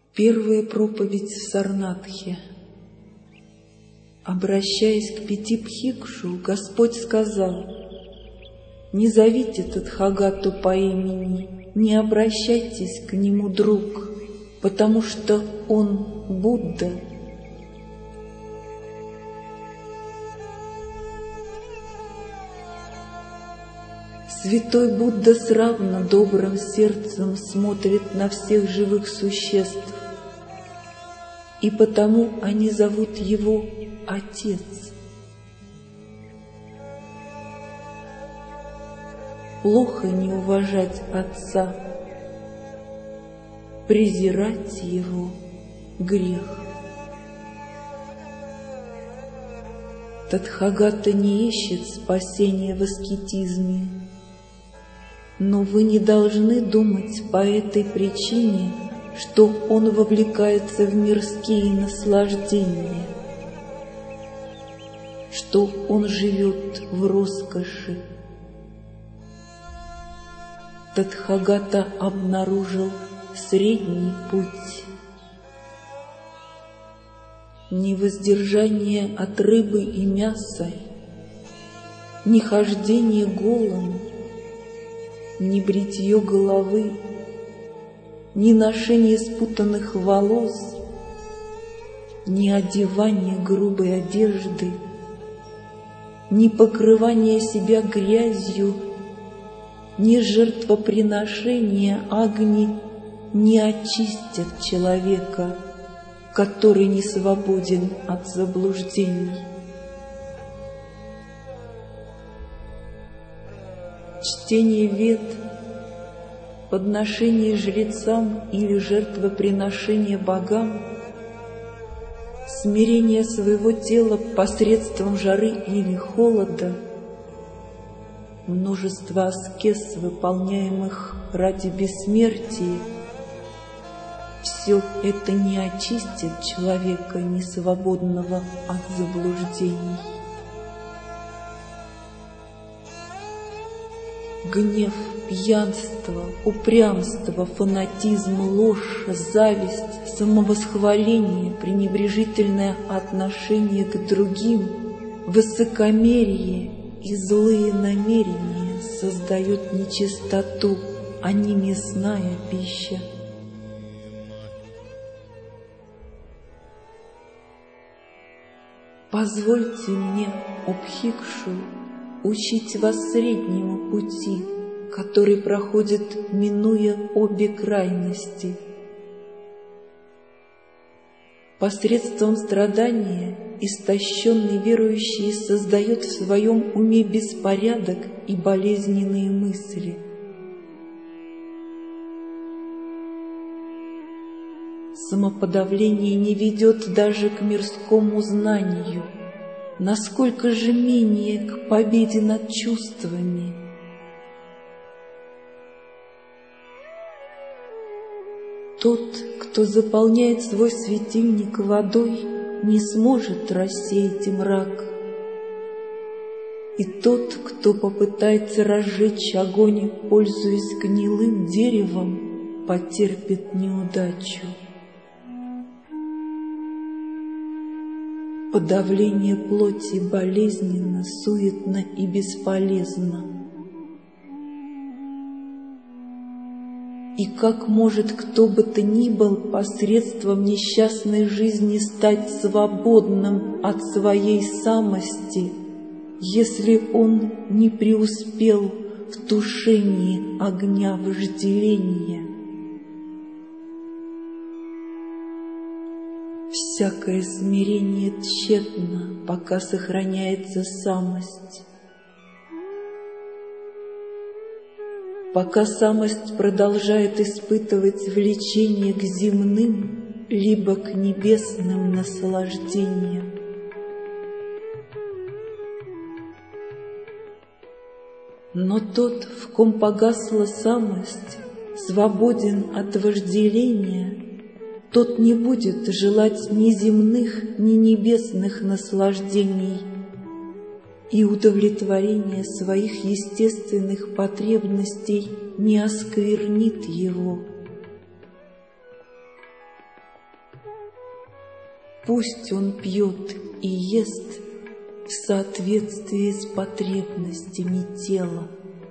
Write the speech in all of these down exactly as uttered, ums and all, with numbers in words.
Первая проповедь в Сарнатхе. Обращаясь к Пити-Бхикшу, Господь сказал: «Не зовите Тадхагату по имени, не обращайтесь к нему, друг, потому что он Будда». Святой Будда с равно добрым сердцем смотрит на всех живых существ, и потому они зовут его Отец. Плохо не уважать Отца, презирать его — грех. Тадхагата не ищет спасения в аскетизме, но вы не должны думать по этой причине, что он вовлекается в мирские наслаждения, что он живет в роскоши. Тадхагата обнаружил средний путь. Ни воздержание от рыбы и мяса, ни хождение голым, ни бритье головы, ни ношение спутанных волос, ни одевание грубой одежды, ни покрывание себя грязью, ни жертвоприношение агни не очистят человека, который не свободен от заблуждений. Чтение вед, подношение жрецам или жертвоприношение богам, смирение своего тела посредством жары или холода, множество аскез, выполняемых ради бессмертия, все это не очистит человека, несвободного от заблуждений. Гнев, пьянство, упрямство, фанатизм, ложь, зависть, самовосхваление, пренебрежительное отношение к другим, высокомерие и злые намерения создают нечистоту, а не мясная пища. Позвольте мне, о Бхикшу, учить вас среднему пути, который проходит, минуя обе крайности. Посредством страдания истощенный верующий создает в своем уме беспорядок и болезненные мысли. Самоподавление не ведет даже к мирскому знанию, насколько же менее к победе над чувствами. Тот, кто заполняет свой светильник водой, не сможет рассеять мрак. И тот, кто попытается разжечь огонь, пользуясь гнилым деревом, потерпит неудачу. Подавление плоти болезненно, суетно и бесполезно. И как может кто бы то ни был посредством несчастной жизни стать свободным от своей самости, если он не преуспел в тушении огня вожделения? Всякое смирение тщетно, пока сохраняется самость. Пока самость продолжает испытывать влечение к земным, либо к небесным наслаждениям. Но тот, в ком погасла самость, свободен от вожделения, тот не будет желать ни земных, ни небесных наслаждений, и удовлетворение своих естественных потребностей не осквернит его. Пусть он пьет и ест в соответствии с потребностями тела.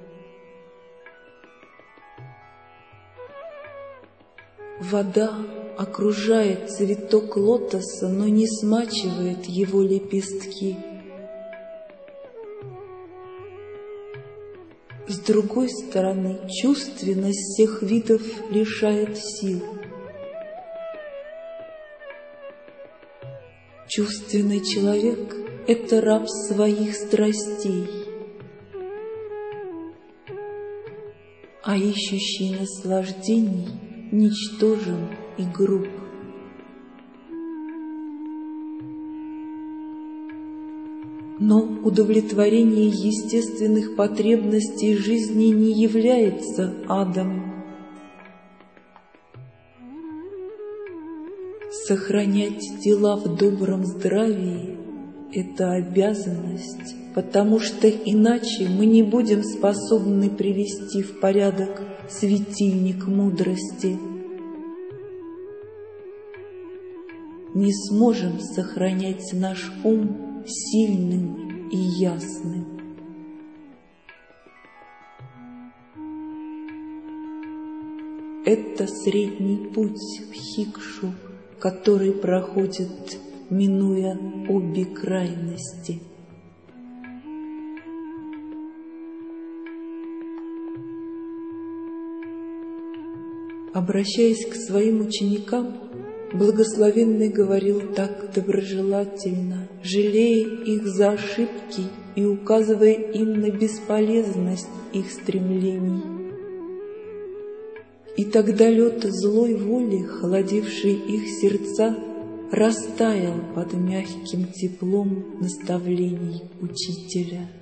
Вода окружает цветок лотоса, но не смачивает его лепестки. С другой стороны, чувственность всех видов лишает сил. Чувственный человек — это раб своих страстей, а ищущий наслаждений ничтожен и груб. Но удовлетворение естественных потребностей жизни не является адом. Сохранять дела в добром здравии — это обязанность, потому что иначе мы не будем способны привести в порядок светильник мудрости. Не сможем сохранять наш ум сильным и ясным. Это средний путь в Бхикшу, который проходит, минуя обе крайности. Обращаясь к своим ученикам, Благословенный говорил так доброжелательно, жалея их за ошибки и указывая им на бесполезность их стремлений. И тогда лед злой воли, холодивший их сердца, растаял под мягким теплом наставлений учителя.